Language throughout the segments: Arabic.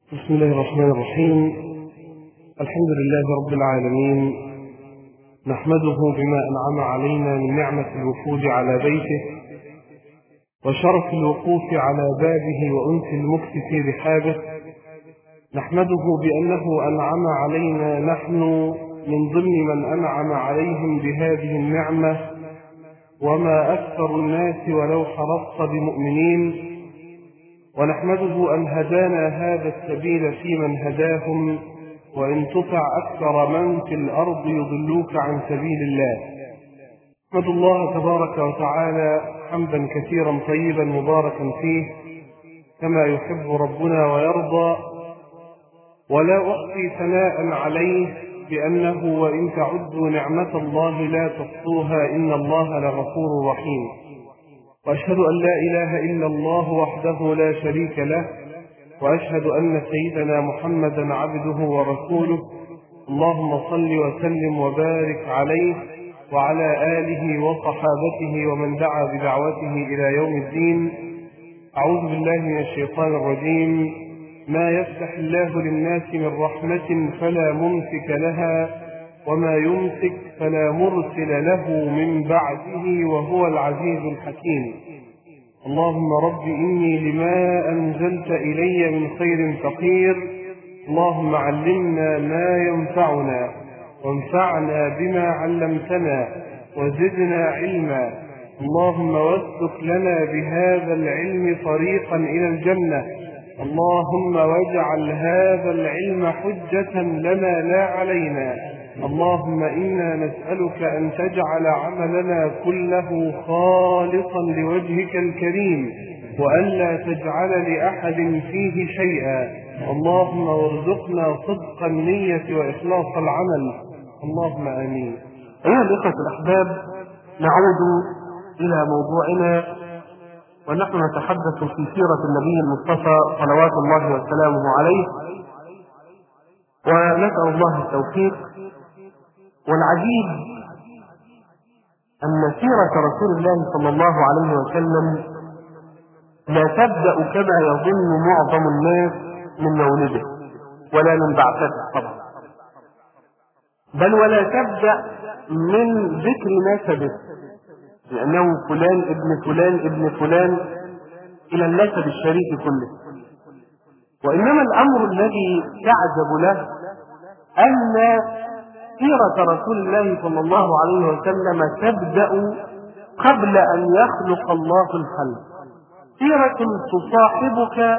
بسم الله الرحمن الرحيم. الحمد لله رب العالمين، نحمده بما أنعم علينا من نعمة الوفود على بيته وشرف الوقوف على بابه وأنس المكث في رحابه. نحمده بأنه أنعم علينا نحن من ضمن من أنعم عليهم بهذه النعمة، وما أكثر الناس ولو حرصت بمؤمنين. ونحمده أن هدانا هذا السبيل في من هداهم، وإن تطع أكثر من في الأرض يضلوك عن سبيل الله. نحمد الله تبارك وتعالى حمدا كثيرا طيبا مباركا فيه كما يحب ربنا ويرضى، ولا أحصي ثناء عليه بأنه وإن تعدوا نعمة الله لا تحصوها إن الله لغفور رحيم. وأشهد أن لا إله إلا الله وحده لا شريك له، وأشهد أن سيدنا محمدا عبده ورسوله. اللهم صل وسلم وبارك عليه وعلى آله وصحابته ومن دعا بدعوته إلى يوم الدين. أعوذ بالله من الشيطان الرجيم. ما يفتح الله للناس من رحمة فلا ممسك لها، وما يمسك فلا مرسل له من بعده، وهو العزيز الحكيم. اللهم رب إني لما أنزلت إلي من خير فقير. اللهم علمنا ما ينفعنا وانفعنا بما علمتنا وزدنا علما. اللهم واسلك لنا بهذا العلم طريقا إلى الجنة. اللهم واجعل هذا العلم حجة لنا لا علينا. اللهم إنا نسألك أن تجعل عملنا كله خالصا لوجهك الكريم، وألا تجعل لأحد فيه شيئا. اللهم وارزقنا صدق النية وإخلاص العمل. اللهم آمين. أيها الإخوة الأحباب، نعود إلى موضوعنا، ونحن نتحدث في سيرة النبي المصطفى صلوات الله وسلامه عليه، ونسأل الله التوفيق. والعجيب أن سيرة رسول الله صلى الله عليه وسلم لا تبدأ كما يظن معظم الناس من مولده ولا من بعثته طبعا، بل ولا تبدأ من ذكر نسبه، لأنه فلان ابن فلان ابن فلان إلى النسب الشريف كله. وإنما الأمر الذي تعجب له أن سيرة رسول الله صلى الله عليه وسلم تبدأ قبل أن يخلق الله الخلق. سيرة تصاحبك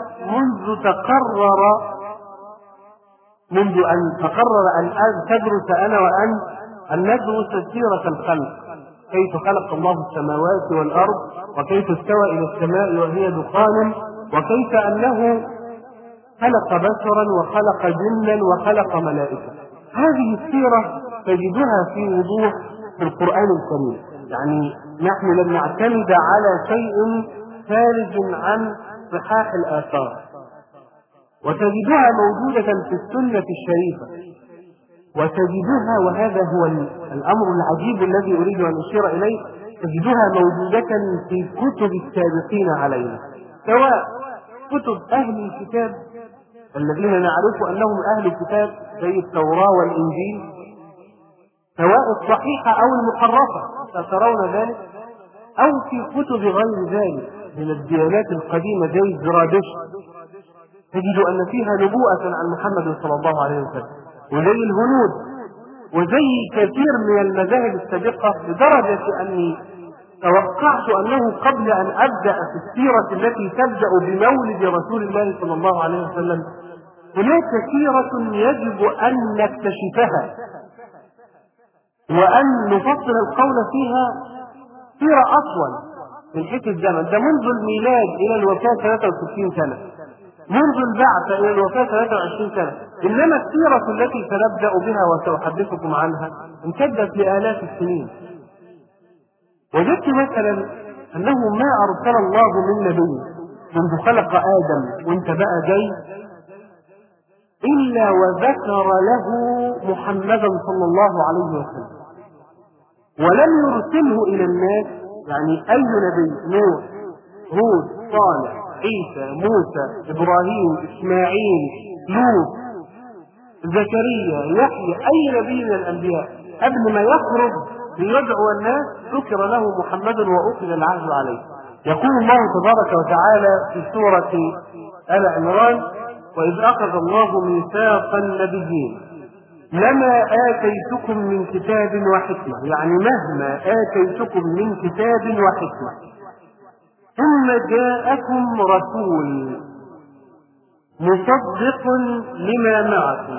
منذ أن تقرر أن تدرس أنا وأنت أن ندرس سيرة الخلق، كيف خلق الله السماوات والأرض، وكيف استوى إلى السماء وهي دخان، وكيف أنه خلق بشرا وخلق جنا وخلق ملائكة. هذه السيرة تجدها في وضوح في القرآن الكريم، يعني نحن لم نعتمد على شيء خارج عن صحاح الآثار، وتجدها موجودة في السنة الشريفة، وتجدها، وهذا هو الأمر العجيب الذي أريد أن أشير إليه، تجدها موجودة في كتب السابقين علينا، سواء كتب أهل الكتاب الذين نعرف أنهم أهل الكتاب زي التوراة والإنجيل، سواء الصحيحة أو المحرفة سترون ذلك، أو في كتب غير ذلك من الديانات القديمة زي الزرادشت، تجد أن فيها نبوءة عن محمد صلى الله عليه وسلم، وزي الهنود، وزي كثير من المذاهب السابقة، لدرجة أني توقعت أنه قبل أن أبدأ في السيرة التي تبدأ بمولد رسول الله صلى الله عليه وسلم هناك سيرة يجب أن نكتشفها وأن نفصل القول فيها سيرة أطول من حيث الزمن. ده منذ الميلاد إلى الوفاة 63 سنة، منذ البعث إلى الوفاة 23 سنة. إنما السيرة التي سنبدأ بها وسأحدثكم عنها امتدت لآلاف السنين. وجدت مثلا أنه ما أرسل الله من نبي منذ خلق آدم وانت بقى جاي إلا وذكر له محمدا صلى الله عليه وسلم، ولم يرسله إلى الناس. يعني أي نبي، نوح، هود، صالح، عيسى، موسى، إبراهيم، إسماعيل، لوط، زكريا، يحيى، أي نبي من الأنبياء قبل ما يخرج ليدعو الناس ذكر له محمد وأخذ العهد عليه. يقول الله تبارك وتعالى في سورة آل عمران: وإذ أخذ الله ميثاق النبيين لما آتيتكم من كتاب وحكمة، يعني مهما آتيتكم من كتاب وحكمة ثم جاءكم رسول مصدق لما معكم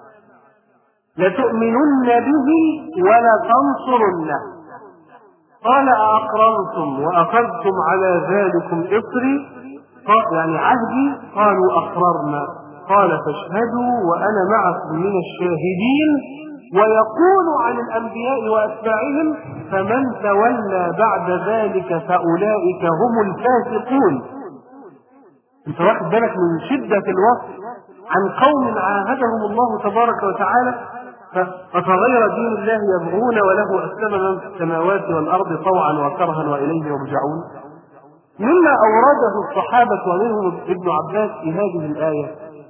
لتؤمنن به ولتنصرنه قال أأقررتم وأخذتم على ذلكم إصري، يعني عهدي؟ قالوا أقررنا. قال فاشهدوا وأنا معكم من الشاهدين. ويقول عن الأنبياء وأتباعهم: فمن تولى بعد ذلك فأولئك هم الفاسقون. انت واخد بالك من شدة الوصف عن قوم عاهدهم الله تبارك وتعالى فغير دين الله يبغون وله أسلم من في السماوات والأرض طوعا وكرها وإليه يرجعون. مما أورده الصحابة ومنهم ابن عباس في هذه الآية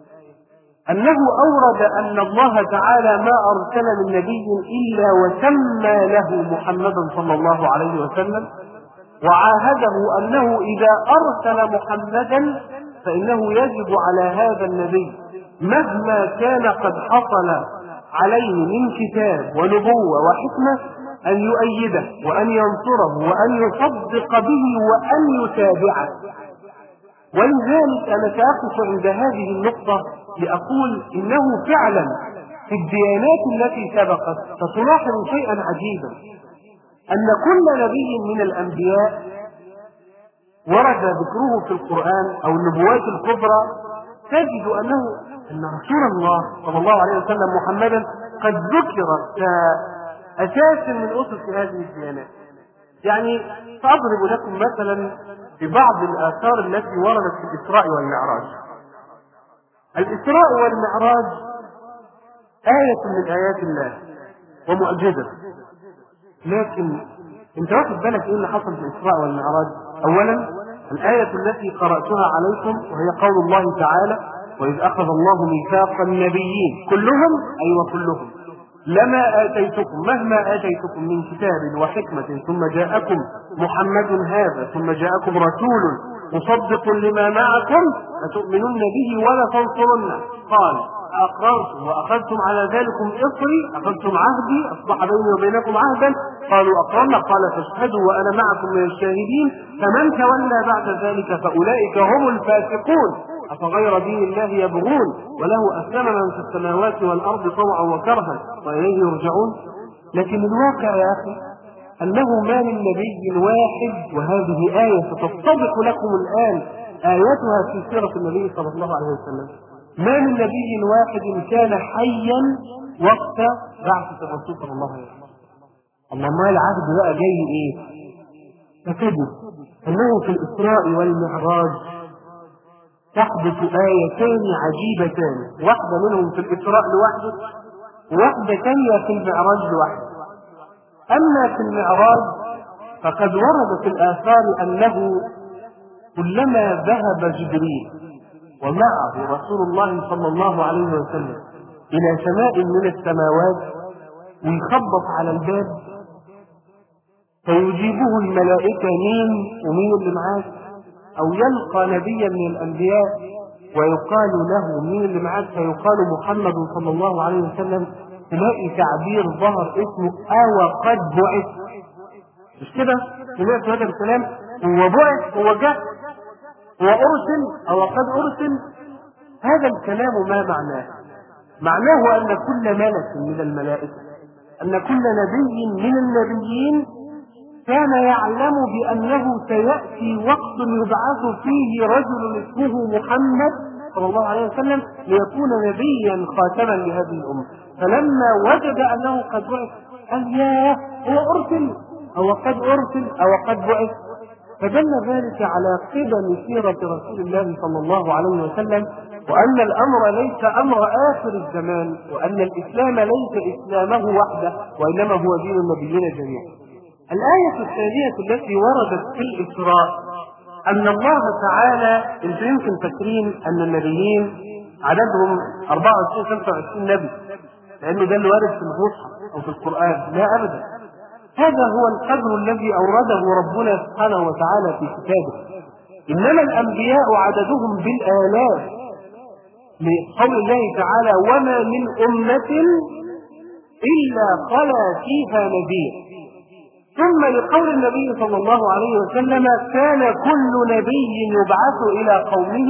أنه أورد أن الله تعالى ما أرسل من نبي إلا وسمى له محمدا صلى الله عليه وسلم، وعاهده أنه إذا أرسل محمدا فإنه يجب على هذا النبي مهما كان قد حصل عليه من كتاب ونبوة وحكمة أن يؤيده وأن ينصره وأن يصدق به وأن يتابعه. ولذلك أنا سأقف عند هذه النقطة لأقول إنه فعلا في الديانات التي سبقت ستلاحظ شيئا عجيبا، أن كل نبي من الأنبياء ورد ذكره في القرآن أو النبوات الكبرى تجد أن رسول الله صلى الله عليه وسلم محمدا قد ذكر كأساس من أسس هذه الديانات. يعني سأضرب لكم مثلا ببعض الآثار التي وردت في الإسراء والمعراج. الإسراء والمعراج آية من آيات الله ومعجزة، لكن انت واخد بالك ايه اللي حصل في الإسراء والمعراج؟ أولا الآية التي قرأتها عليكم وهي قول الله تعالى: وإذ أخذ الله ميثاق النبيين كلهم، أيوة كلهم، لما آتيتكم مهما آتيتكم من كتاب وحكمة ثم جاءكم محمد هذا ثم جاءكم رسول مصدق لما معكم لتؤمنن به ولتنصرنه قال أقررتم وأخذتم على ذلكم إصري، أخذتم عهدي، أصبح بيني وبينكم عهدا. قالوا أقررنا. قال فاشهدوا وأنا معكم من الشاهدين. فمن تولى بعد ذلك فأولئك هم الفاسقون. أفغير دين الله يبغون وله أسلم من في السماوات والأرض طوعا وكرها وإليه يرجعون. لكن الواقع يا أخي أنه ما من نبي واحد، وهذه آية ستتضح لكم الآن آياتها في سيرة النبي صلى الله عليه وسلم، ما من نبي واحد كان حيا وقت بعثة الرسول صلى الله عليه وسلم. الله، العهد بقى جاي ايه؟ فتجد انه في الإسراء والمعراج تحدث آيتان عجيبتان، واحدة منهم في الإسراء لوحده وواحدة ثانية في المعراج لوحده. أما في المعراج فقد ورد في الآثار أنه كلما ذهب جبريل ومعه رسول الله صلى الله عليه وسلم إلى سماء من السماوات ويخبط على الباب فيجيبه الملائكة مين ومين اللي معاك، أو يلقى نبيا من الأنبياء ويقال له مين اللي معاك فيقال محمد صلى الله عليه وسلم، تلاقي تعبير ظهر اسمه أو قد بعث. مش كده؟ سمعت هذا الكلام؟ هو بعث، هو جاء، هو أرسل أو قد أرسل. هذا الكلام ما معناه؟ معناه أن كل ملك من الملائكة، أن كل نبي من النبيين كان يعلم بأنه سيأتي وقت يبعث فيه رجل اسمه محمد صلى الله عليه وسلم ليكون نبيا خاتما لهذه الأمة. فلما وجد أنه قد بعث قال ياه، هو أرسل أو قد أرسل أو قد بعث. فدل ذلك على قدم سيرة رسول الله صلى الله عليه وسلم، وأن الأمر ليس أمر آخر الزمان، وأن الإسلام ليس إسلامه وحده وإنما هو دين النبيين جميعا. الآية الثانية التي وردت في الإسراء أن الله تعالى، انتم يمكن فاكرين أن النبيين عددهم 24 25 نبي، لأنه ده اللي وارد في المصحف أو في القرآن. لا أبدا، هذا هو القدر الذي أورده ربنا سبحانه وتعالى في كتابه. إنما الأنبياء عددهم بالآلاف، لقول الله تعالى: وما من أمة إلا خلا فيها نذير. ثم لقول النبي صلى الله عليه وسلم: كان كل نبي يبعث إلى قومه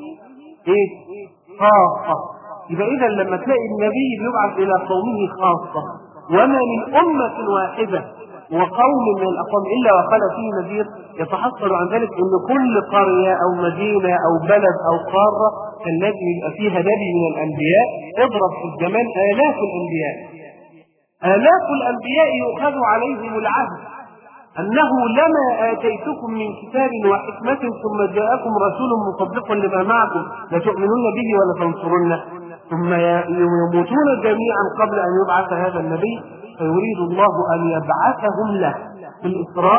خاصة. يبقى إذا لما تلاقي النبي يبعث إلى قومه خاصة، وما من أمة واحدة وقوم من الأقوام إلا وخلا فيه نذير، يتحصل عن ذلك أن كل قرية أو مدينة أو بلد أو قارة كان لازم يبقى فيها نبي من الأنبياء. اضرب في الزمان آلاف الأنبياء، آلاف الأنبياء يؤخذ عليهم العهد أنه لما آتيتكم من كتاب وحكمة ثم جاءكم رسول مصدق لما معكم لتؤمنون به ولتنصرنه، ثم يموتون جميعا قبل أن يبعث هذا النبي، فيريد الله أن يبعثهم له في الإسراء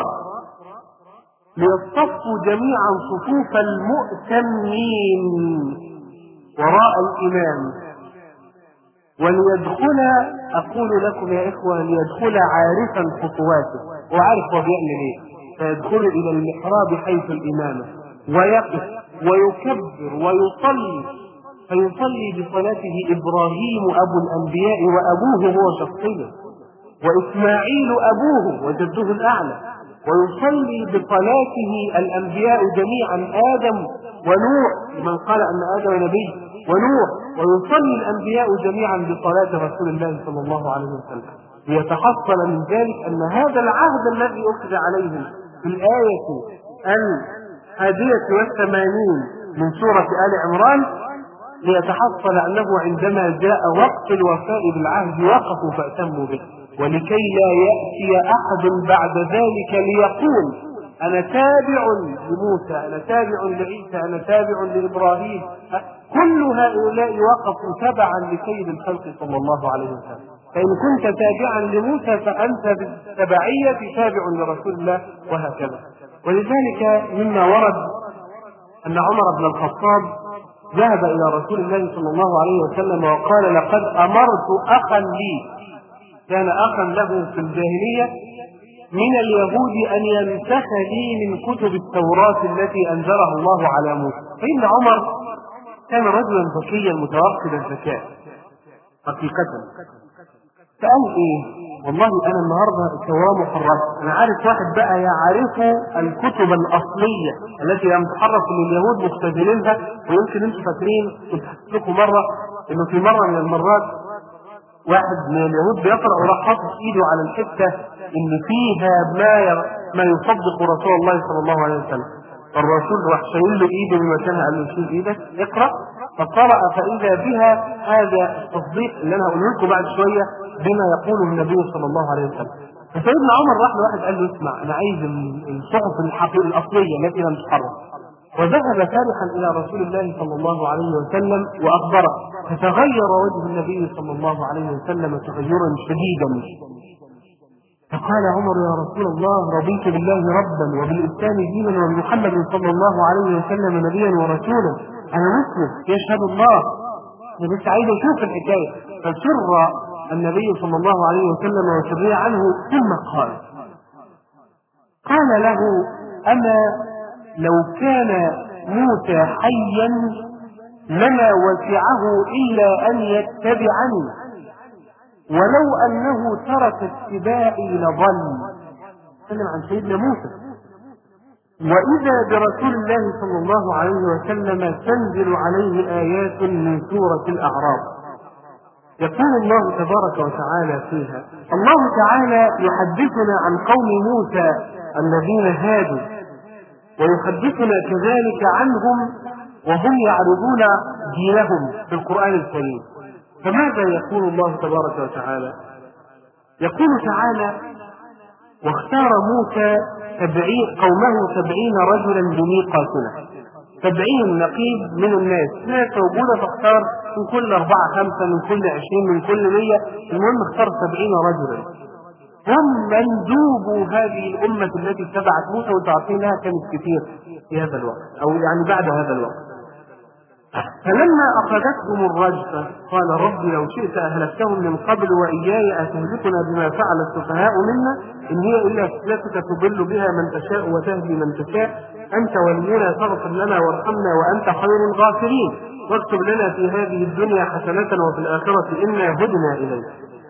ليصطفوا جميعا صفوف المؤتمين وراء الإمام، وليدخل، أقول لكم يا إخوة، ليدخل عارفا خطواته، وعارف هو بيعمل إيه، فيدخل إلى المحراب حيث الإمامة ويقف ويكبر ويصلي، فيصلي بصلاته إبراهيم أبو الأنبياء وأبوه هو شخصيا، وإسماعيل أبوه وجده الأعلى، ويصلي بصلاته الأنبياء جميعا، آدم ونوح لمن قال أن آدم نبي ونوح، ويصلي الأنبياء جميعا بصلاة رسول الله صلى الله عليه وسلم، ليتحصل من ذلك أن هذا العهد الذي أخذ عليهم في الآية 81 من سورة آل عمران، ليتحصل أنه عندما جاء وقت الوفاء بالعهد وقفوا فأتموا به، ولكي لا يأتي أحد بعد ذلك ليقول أنا تابع لموسى، أنا تابع لعيسى، أنا تابع لإبراهيم. كل هؤلاء وقفوا تبعا لسيد الخلق صلى الله عليه وسلم، فإن كنت تابعا لموسى فأنت بالتبعية تابع لرسول الله، وهكذا. ولذلك مما ورد أن عمر بن الخطاب ذهب إلى رسول الله صلى الله عليه وسلم وقال: لقد أمرت أخا لي، كان أخا له في الجاهلية من اليهود، أن ينسخ لي من كتب التوراة التي أنزلها الله على موسى. فإن عمر كان رجلا ذكيا متوقد الذكاء حقيقة، فقال إيه؟ والله أنا النهاردة التوراة محرفة، أنا عارف واحد بقى يعرف الكتب الأصلية التي لم تحرف من اليهود مختزلينها. ويمكن أنتم فاكرين، كنت حكيت لكم مرة إنه في مرة من المرات واحد من اليهود بيقرأ وراح حاطط إيده على الحتة إن فيها ما يصدق رسول الله صلى الله عليه وسلم، الرسول راح شايل له إيده من مكانها، قال له: شيل إيدك اقرأ. فقرأ فإذا بها هذا التصديق اللي أنا هقوله لكم بعد شوية بما يقوله النبي صلى الله عليه وسلم. فسيدنا عمر راح لواحد قال له: اسمع، أنا عايز الصحف الحقيقية الأصلية التي لم تحرف. وذهب فرحا إلى رسول الله صلى الله عليه وسلم وأخبره، فتغير وجه النبي صلى الله عليه وسلم تغيرا شديدا، فقال عمر: يا رسول الله، رضيت بالله ربا وبالإسلام دينا وبمحمد صلى الله عليه وسلم نبيا ورسولا، أنا مسلم يشهد الله، أنا بس عايز أشوف الحكاية. فسر النبي صلى الله عليه وسلم وسري عنه، ثم قال له: أما لو كان موسى حيا لما وسعه إلا أن يتبعني، ولو أنه ترك اتباعي لضل. تكلم عن سيدنا موسى. وإذا برسول الله صلى الله عليه وسلم تنزل عليه آيات من سورة الأعراف، يقول الله تبارك وتعالى فيها: الله تعالى يحدثنا عن قوم موسى الذين هادوا، ويحدثنا كذلك عنهم وهم يعرضون دينهم في القرآن الكريم. فماذا يقول الله تبارك وتعالى؟ يقول تعالى: واختار موسى قومه 70 رجلا لميقاتنا، 70 نقيب من الناس، ناس موجودة، فاختار من كل 4 5 من كل 20 من كل 100، المهم اختار 70 رجلا هم مندوب هذه الأمة التي اتبعت موسى، وتعرفين لها كانت كثير في هذا الوقت، أو يعني بعد هذا الوقت. فلما أخذتهم الرجفة قال رب لو شئت أهلكتهم من قبل وإياي أتهلكنا بما فعل السفهاء منا إن هي إلا فتنتك تضل بها من تشاء وتهدي من تشاء أنت ولينا فاغفر لنا وارحمنا وأنت خير الغافرين واكتب لنا في هذه الدنيا حسنة وفي الآخرة إنا هدنا إليك.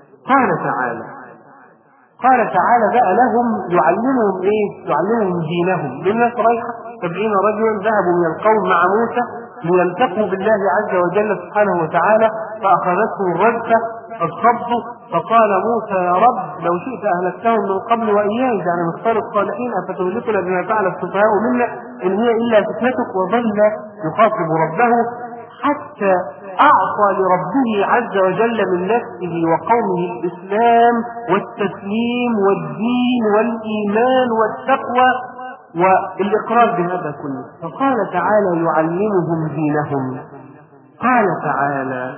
قال تعالى بقى لهم يعلمهم ايه؟ يعلمهم دينهم. للناس رايحه 70 رجلا ذهبوا من القوم مع موسى ليلتقوا بالله عز وجل سبحانه وتعالى فاخذتهم الرجفه فاصطدوا فقال موسى يا رب لو شئت اهلكتهم من قبل واياي يعني مختار الصالحين افتهلكنا بما فعل السفهاء منا ان هي الا فتنتك. وظل يخاطب ربه حتى أعطى لربه عز وجل من نفسه وقومه الإسلام والتسليم والدين والإيمان والتقوى والإقرار بهذا كله. فقال تعالى يعلمهم دينهم. قال تعالى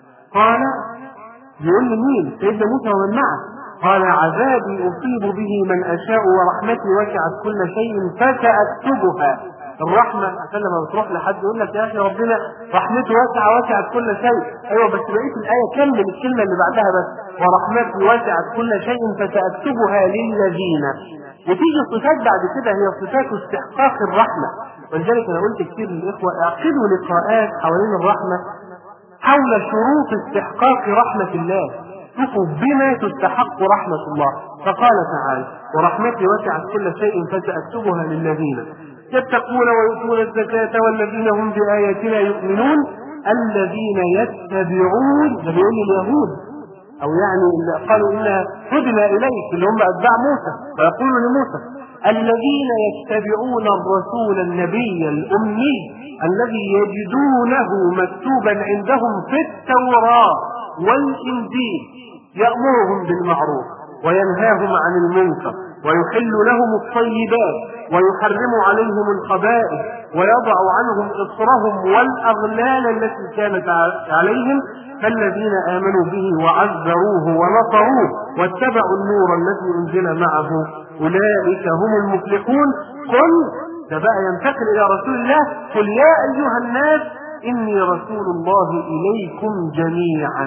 يقول لمين؟ سيدنا موسى ومن معه. قال عذابي أصيب به من أشاء ورحمتي وسعت كل شيء فسأكتبها. الرحمة عشان لما بتروح لحد يقول لك يا أخي ربنا رحمته وسعت كل شيء. أيوة بس بقية الآية كمل الكلمة اللي بعدها بس ورحمتي وسعت كل شيء فسأكتبها للذين. وتيجي الصفات بعد كده هي صفات استحقاق الرحمة. ولذلك أنا قلت كتير للإخوة اعقدوا لقاءات حوالين الرحمة حول شروط استحقاق رحمة الله. شوفوا بما تستحق رحمة الله. فقال تعالى ورحمتي وسعت كل شيء فسأكتبها للذين يتقون ويؤتون الزكاة والذين هم بآياتنا يؤمنون الذين يتبعون. ده بيقول اليهود أو يعني اللي قالوا إنا هدنا إليك اللي هم أتباع موسى فيقولوا لموسى الذين يتبعون الرسول النبي الأمي الذي يجدونه مكتوبا عندهم في التوراة والإنجيل يأمرهم بالمعروف وينهاهم عن المنكر ويحل لهم الطيبات ويحرم عليهم الخبائث ويضع عنهم إصرهم والأغلال التي كانت عليهم فالذين آمنوا به وعزروه ونصروه واتبعوا النور الذي أنزل معه أولئك هم المفلحون. قل ده بقى ينتقل إلى رسول الله قل يا أيها الناس إني رسول الله إليكم جميعا.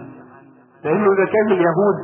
لأنه إذا كان اليهود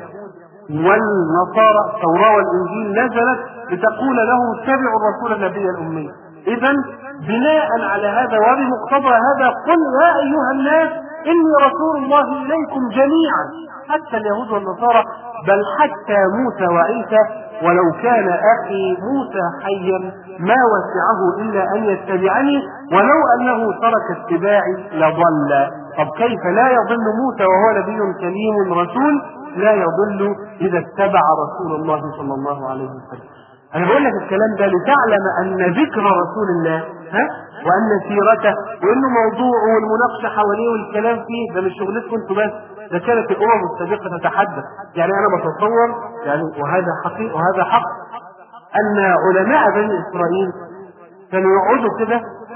والنصارى التوراة والإنجيل نزلت لتقول لهم اتبعوا الرسول النبي الأمي. إذا بناء على هذا وبمقتضى هذا قل يا أيها الناس إني رسول الله إليكم جميعا. حتى اليهود والنصارى بل حتى موسى وعيسى ولو كان أخي موسى حيا ما وسعه إلا أن يتبعني ولو أنه ترك اتباعي لضل. طب كيف لا يضل موسى وهو نبي كريم رسول؟ لا يضل إذا اتبع رسول الله صلى الله عليه وسلم. أنا بقول لك الكلام ده لتعلم أن ذكر رسول الله وأن سيرته وأنه موضوعه والمناقشة حواليه والكلام فيه ده مش شغلتكم انتوا بس، ده كانت الأمم السابقة تتحدث. يعني أنا بتصور يعني وهذا حقيقي وهذا حق أن علماء بني إسرائيل كانوا يقعدوا كده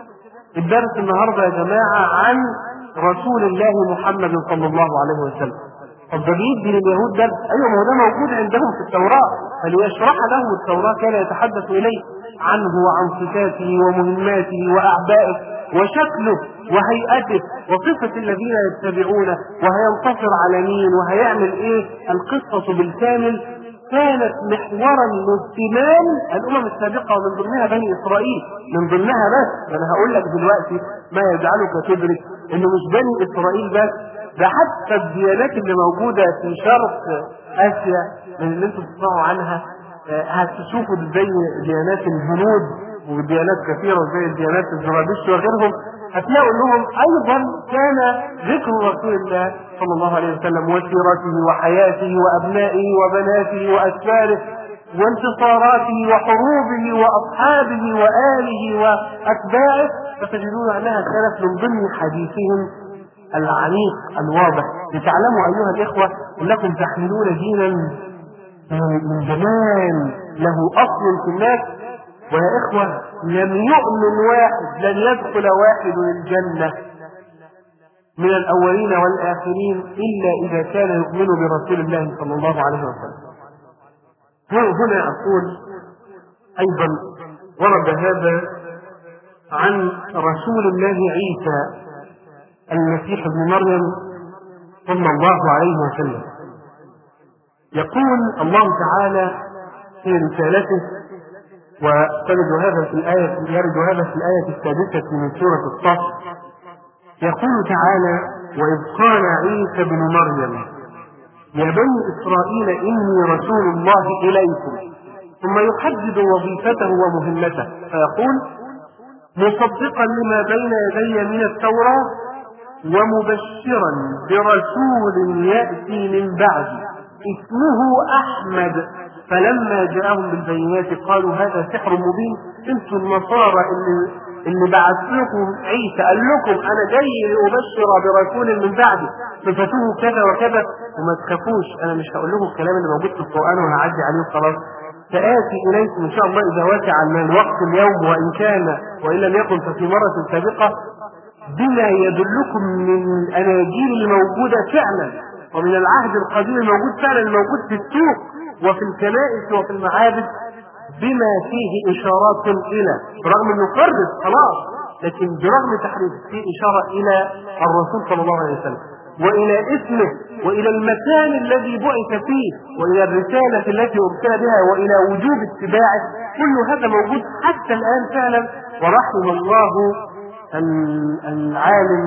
الدرس النهارده يا جماعة عن رسول الله محمد صلى الله عليه وسلم. طب ده بيدي لليهود درس؟ ايوه ما هو ده موجود عندهم في التوراة فليشرح لهم التوراة كان يتحدث اليه عنه وعن صفاته ومهماته واعبائه وشكله وهيئته وصفة الذين يتبعونه وهينتصر على مين وهيعمل ايه. القصة بالكامل كانت محورا لاهتمام الامم السابقة ومن ضمنها بني اسرائيل من ضمنها. بس انا هقول لك دلوقتي ما يجعلك تدرك انه مش بني اسرائيل بس، ده حتى الديانات اللي موجودة في شرق اسيا من اللي انتم تسمعوا عنها هتشوفوا زي ديانات الهنود وديانات كثيرة وزي ديانات الزرادشت وغيرهم هتلاقوا انهم ايضا كان ذكر رسول الله صلى الله عليه وسلم وسيرته وحياته وابنائه وبناته واسفاره وانتصاراته وحروبه واصحابه واله واتباعه فتجدون انها كانت من ضمن حديثهم العميق الواضح. لتعلموا ايها الاخوه انكم تحملون دينا من زمان له اصل في الناس. ويا اخوه لم يؤمن واحد لن يدخل واحد الجنه من الاولين والاخرين الا اذا كان يؤمن برسول الله صلى الله عليه وسلم. هنا اقول ايضا ورد هذا عن رسول الله عيسى المسيح ابن مريم صلى الله عليه وسلم. يقول الله تعالى في رسالته، ويرد هذا في الآية السادسة من سورة الصف، يقول تعالى: وإذ قال عيسى ابن مريم يا بني إسرائيل إني رسول الله إليكم، ثم يحدد وظيفته ومهمته فيقول: مصدقا لما بين يدي من التوراة ومبشرا برسول يأتي من بعدي اسمه أحمد. فلما جاءهم بالبينات قالوا هذا سحر مبين. انتم النصارى اللي بعث لكم عيسى قال لكم انا جاي لأبشر برسول من بعدي صفته كذا وكذا، وما تخافوش انا مش هقول لكم الكلام اللي موجود في القرآن وهعدي عليه وخلاص، سآتي إليكم إن شاء الله إذا وسع الوقت اليوم وإن لم يكن ففي مرة سابقة بما يدلكم من الأناجيل الموجودة فعلا ومن العهد القديم الموجود فعلا الموجود في السوق وفي الكنائس وفي المعابد، بما فيه إشارات إلى، برغم أنه فرد خلاص لكن برغم تحريف فيه إشارة إلى الرسول صلى الله عليه وسلم وإلى اسمه وإلى المكان الذي بعث فيه وإلى الرسالة التي أرسل بها وإلى وجوب اتباعه. كل هذا موجود حتى الآن فعلا. ورحم الله العالم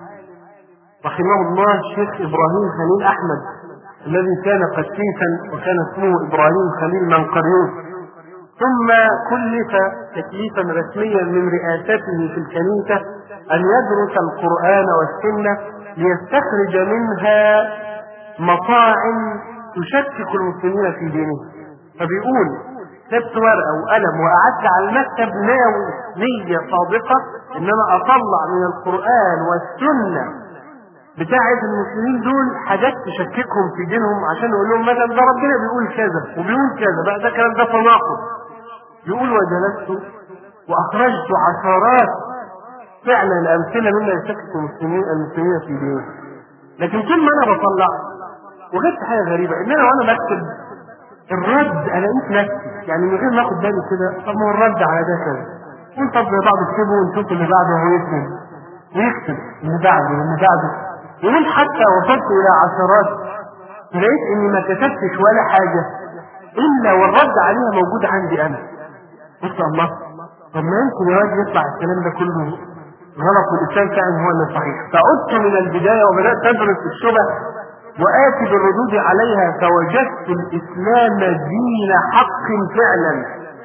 رحمه الله الشيخ إبراهيم خليل أحمد الذي كان قسيسا وكان اسمه إبراهيم خليل منقريوس، ثم كلف تكليفا رسميا من رئاسته في الكنيسة أن يدرس القرآن والسنة ليستخرج منها مطاعم تشكك المسلمين في دينهم. فبيقول: كتبت ورقة وقلم وقعدت على المكتب ناوي نية صادقة إن أنا أطلع من القرآن والسنة بتاعة المسلمين دول حاجات تشككهم في دينهم، عشان يقول لهم مثلا ده ربنا بيقول كذا وبيقول كذا بقى ده كلام ده تناقض. يقول: وجلست وأخرجت عشرات فعلا الأمثلة مما يشكك المسلمين في دينهم. لكن كل ما أنا بطلع وجدت حاجة غريبة، إن أنا وأنا بكتب الرد أنا قلت نفسي يعني من غير ما أخد بالي كده، طب ما هو الرد على ده كذا، طب زي بعض اكتبه ونشوف اللي بعده هو ويكتب اللي بعده يقول حتى وصلت إلى عشرات لقيت إني ما كتبتش ولا حاجة إلا والرد عليها موجود عندي أنا. قلت الله، طب ما يمكن يا واد يطلع الكلام ده كله غلط والإسلام فعلا هو اللي صحيح. فعدت من البداية وبدأت أدرس الشبه وآتي بالردود عليها، فوجدت الإسلام دين حق فعلا،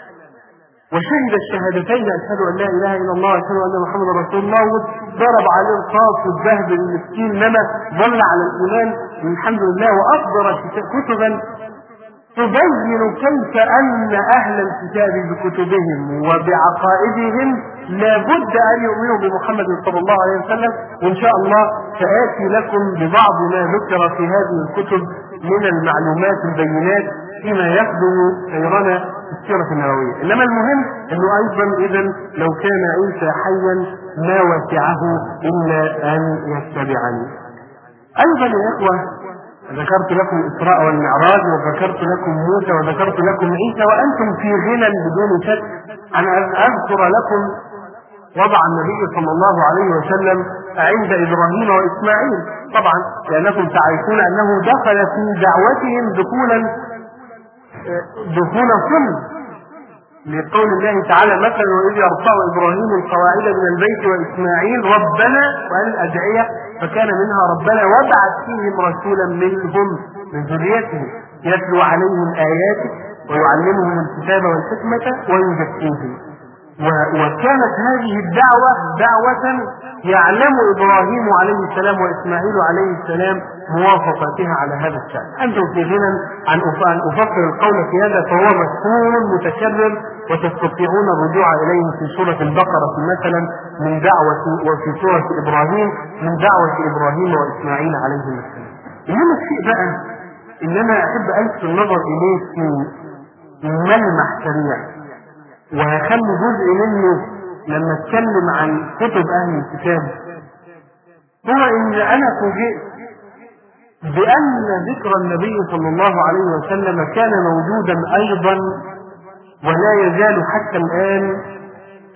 وشهد الشهادتين أشهد أن لا إله إلا الله وأشهد أن محمدا رسول الله، وضرب عليه القاص والذهب المسكين لما ظل على الإيمان الحمد لله، وأصدر كتبا تبين كيف أن أهل الكتاب بكتبهم وبعقائدهم لا بد أن يؤمنوا بمحمد صلى الله عليه وسلم. وإن شاء الله سآتي لكم ببعض ما ذكر في هذه الكتب من المعلومات البينات فيما يخدم سيرنا في السيرة النبوية. إنما المهم أنه أيضا إذن لو كان عيسى حيا ما وسعه إلا أن يتبعني. أيضا يا إخوة ذكرت لكم الإسراء والمعراج وذكرت لكم موسى وذكرت لكم عيسى، وأنتم في غنى بدون شك عن أن أذكر لكم وضع النبي صلى الله عليه وسلم عند إبراهيم وإسماعيل، طبعا لأنكم تعرفون أنه دخل في دعوتهم دخول صلب، لقول الله تعالى مثلا: وإذ يرفع إبراهيم القواعد من البيت وإسماعيل ربنا، وقال الأدعية فكان منها ربنا وابعث فيهم رسولا منهم من ذريتهم يتلو عليهم آياتك ويعلمهم الكتاب والحكمة ويزكيهم. وكانت هذه الدعوة دعوة يعلم إبراهيم عليه السلام وإسماعيل عليه السلام موافقتها على هذا الشأن. أنتم في غنى عن أفكر القول في هذا، فهو مفهوم متكرر وتستطيعون الرجوع إليه في سورة البقرة مثلا من دعوة، وفي سورة إبراهيم من دعوة إبراهيم وإسماعيل عليهم السلام. إنما الشيء بقى إنما أحب ألفت النظر إليه في ملمح سريع، وهخلي جزء منه لما اتكلم عن كتب اهل الكتاب، هو ان انا فوجئت بان ذكر النبي صلى الله عليه وسلم كان موجودا ايضا ولا يزال حتى الان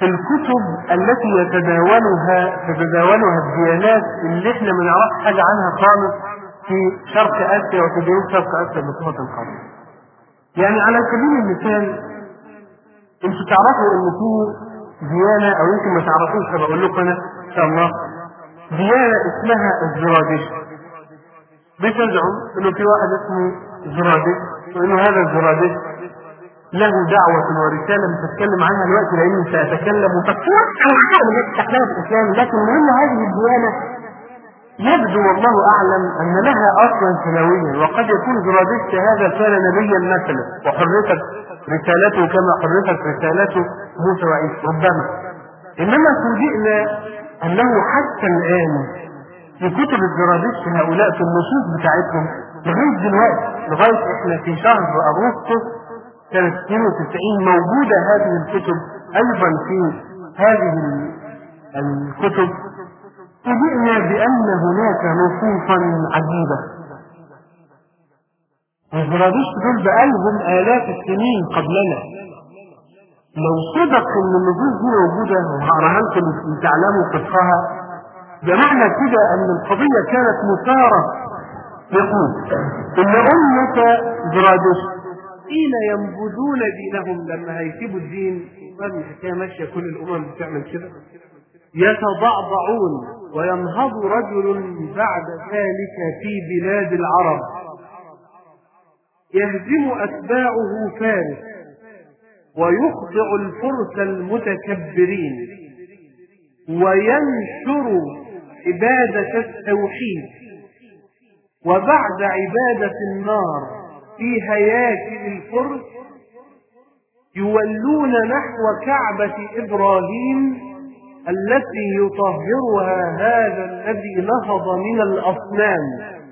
في الكتب التي تتداولها الديانات اللي احنا ما نعرفش حاجة عنها خالص في شرق آسيا وفي جنوب شرق آسيا بصفة خاصة. يعني على سبيل المثال انتوا تعرفوا ان في ديانة او يمكن ما تعرفوش، فبقول لكم انا ان شاء الله، ديانة اسمها الزرادشت. بتزعم انه في واحد اسمه زرادشت، وانه هذا الزرادشت له دعوة ورسالة مش هتكلم عنها دلوقتي لاني سأتكلم وتقوى عن حاجة من التحليل الاسلامي، لكن المهم هذه الديانة يبدو والله اعلم ان لها اصلا سنويا، وقد يكون زرادشت هذا كان نبيا مثلا وحرفت رسالته كما حرفت رسالته موسى وعيسى ربما، انما فوجئنا انه حتى الان في كتب الزرادشت هؤلاء في النصوص بتاعتهم لغايه دلوقتي، لغايه احنا في شهر اغسطس سنه 92 موجوده هذه الكتب ايضا في هذه الكتب. فوجئنا بان هناك نصوصا عجيبه. الزرادشت دول بقالهم آلاف السنين قبلنا. لو صدق ان النصوص دي موجوده وهقراها لكم لتعلموا فقهها، بمعنى كده ان القضيه كانت مثاره. يقول ان امه زرادشت حين ينبذون دينهم، لما هيسيبوا الدين الحكايه ماشيه كل الامم بتعمل كده، يتضعضعون وينهض رجل بعد ذلك في بلاد العرب يهزم أتباعه فارس ويخضع الفرس المتكبرين وينشر عبادة التوحيد، وبعد عبادة النار في هياكل الفرس يولون نحو كعبة إبراهيم التي يطهرها هذا الذي نهض من الأصنام،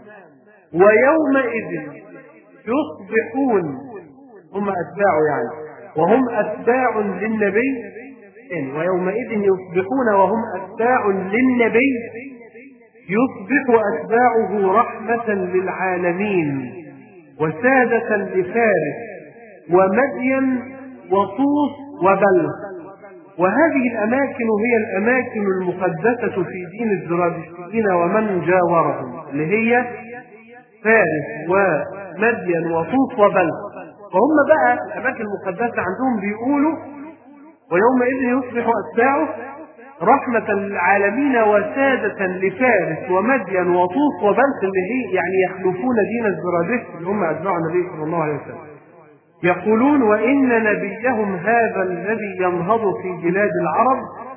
ويومئذ يصبحون هم أتباع يعني وهم أتباع للنبي، ويومئذ يصبحون وهم أتباع للنبي يصبح أتباعه رحمة للعالمين وسادة لفارس ومدين وطوس وبلخ. وهذه الأماكن هي الأماكن المقدسة في دين الزرادشتيين ومن جاورهم، اللي هي فارس ومدين وطوس وبلخ. فهم بقى الأماكن المقدسة عندهم بيقولوا ويومئذ يصبح أتباعه رحمة للعالمين وسادة لفارس ومدين وطوس وبلخ، اللي هي يعني يخلفون دين الزرادشت اللي هم أتباع النبي صلى الله عليه وسلم. يقولون وإن نبيهم هذا الذي ينهض في بلاد العرب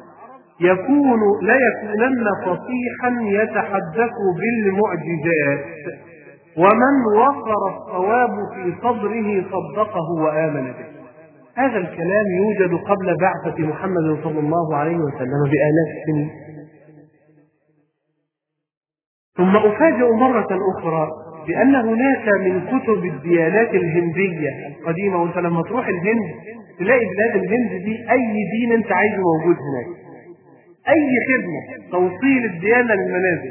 لا يكونن فصيحا يتحدث بالمعجزات، ومن وفر الصواب في صدره صدقه وآمن به. هذا الكلام يوجد قبل بعثة محمد صلى الله عليه وسلم بآلاف السنين. ثم أفاجأ مرة أخرى بأن هناك من كتب الديانات الهندية القديمة، وانت لما تروح الهند تلاقي بلاد الهند دي أي دين انت عايزه موجود هناك، أي خدمة توصيل الديانة للمنازل،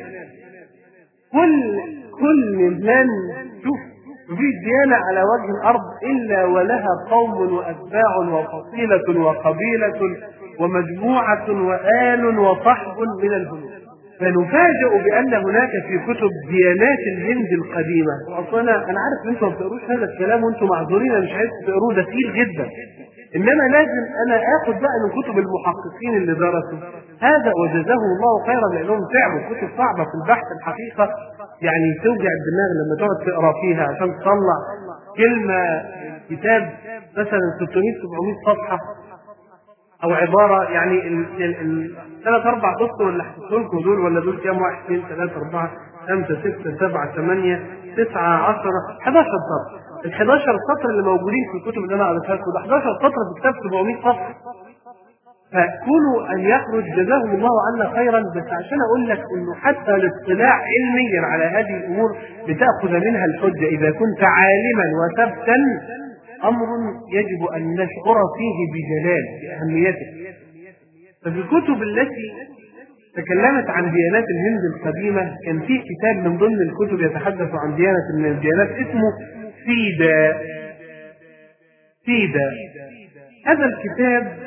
كل بلاد شوف في ديانة على وجه الأرض إلا ولها قوم وأتباع وفصيلة وقبيلة ومجموعة وآل وصحب من الهنود. فنفاجأ بأن هناك في كتب ديانات الهند القديمة، وأصلا أنا عارف أن أنتم ما بتقروش هذا الكلام وأنتم معذورين، أنا مش عايز تقروه، ده تقيل جدا، إنما لازم أنا آخذ بقى من كتب المحققين اللي درسوا هذا وجزاهم الله خيرا، لأنهم تعبوا كتب صعبة في البحث الحقيقة، يعني توجع الدماغ لما تقعد تقرا فيها عشان تطلع كلمة كتاب مثلا 600-700 صفحة أو عبارة، يعني ثلاث أربع سطر اللي حطيت لكم دول، ولا دول كام؟ 1 2 3 4 5 6 7 8 9 10 11 سطر. ال 11 سطر اللي موجودين في الكتب اللي أنا قريتها لكم ده 11 سطر في كتاب 700 صفحة. فكونوا أن يخرج جزاهم الله عنا خيرا، بس عشان أقول لك إنه حتى الاطلاع علميا على هذه الأمور بتأخذ منها الحجة إذا كنت عالما وثبتا، أمر يجب أن نشعر فيه بجلال بأهميته. ففي الكتب التي تكلمت عن ديانات الهند القديمة كان في كتاب من ضمن الكتب يتحدث عن ديانة من الديانات اسمه سيدا. هذا الكتاب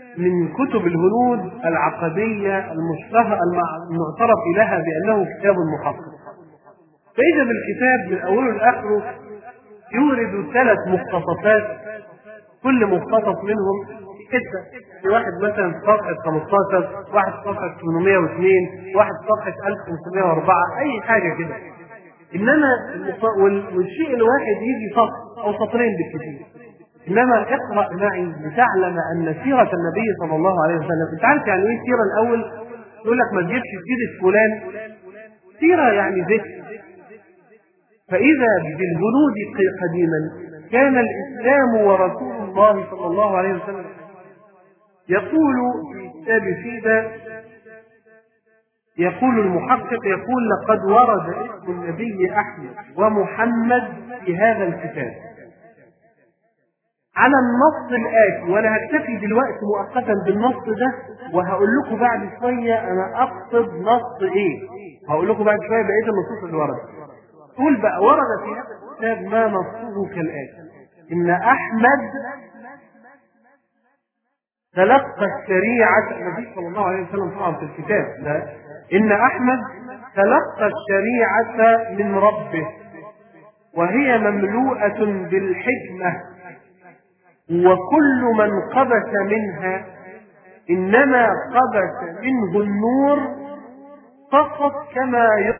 من كتب الهنود العقدية المعترف لها بأنه كتاب محقق. فإذا بالكتاب من أوله لآخره يورد 3 مقتطفات، كل مقتطف منهم حتة، في واحد مثلا في صفحة 15، واحد في صفحة 802، واحد في صفحة 1504، أي حاجة كده. إنما والشيء الواحد يجي سطر أو سطرين بالكثير. إنما اقرأ معي لتعلم أن سيرة النبي صلى الله عليه وسلم، أنت عارف يعني إيه سيرة؟ الأول يقول لك ما تجيبش سيرة فلان، سيرة يعني ذكر. فإذا بالهنود قديما كان الإسلام ورسول الله صلى الله عليه وسلم يقول في كتاب سيدة، يقول المحقق، يقول لقد ورد اسم النبي أحمد ومحمد في هذا الكتاب على النص الآتي، وأنا هكتفي دلوقتي مؤقتا بالنص ده، وهقول لكم بعد شوية أنا أقصد نص إيه، هقول لكم بعد شوية بقية النصوص اللي وردت. قول بقى ورد في هذا الكتاب ما نصه كالآتي: إن أحمد تلقى الشريعة، النبي صلى الله عليه وسلم طبعا في الكتاب ده، إن أحمد تلقى الشريعة من ربه وهي مملوءة بالحكمة، وكل من قبس منها إنما قبس منه النور فقط كما